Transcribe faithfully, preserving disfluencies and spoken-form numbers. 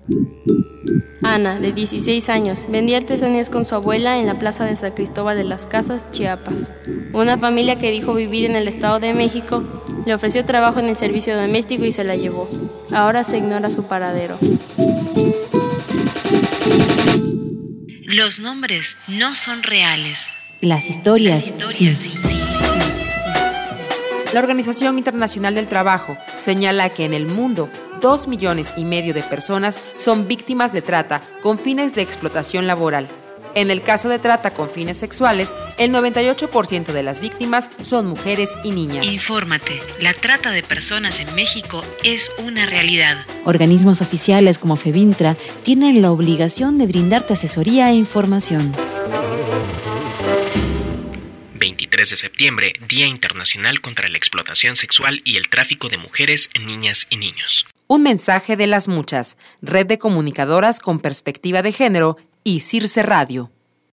Ana, de dieciséis años, vendía artesanías con su abuela en la plaza de San Cristóbal de las Casas, Chiapas. Una familia que dijo vivir en el Estado de México le ofreció trabajo en el servicio doméstico y se la llevó. Ahora se ignora su paradero. Los nombres no son reales. Las historias, Las historias sí. sí. La Organización Internacional del Trabajo señala que en el mundo dos millones y medio de personas son víctimas de trata con fines de explotación laboral. En el caso de trata con fines sexuales, el noventa y ocho por ciento de las víctimas son mujeres y niñas. Infórmate, la trata de personas en México es una realidad. Organismos oficiales como FEBINTRA tienen la obligación de brindarte asesoría e información. veintitrés de septiembre, Día Internacional contra la Explotación Sexual y el Tráfico de Mujeres, Niñas y Niños. Un mensaje de Las Muchas, Red de Comunicadoras con Perspectiva de Género y Circe Radio.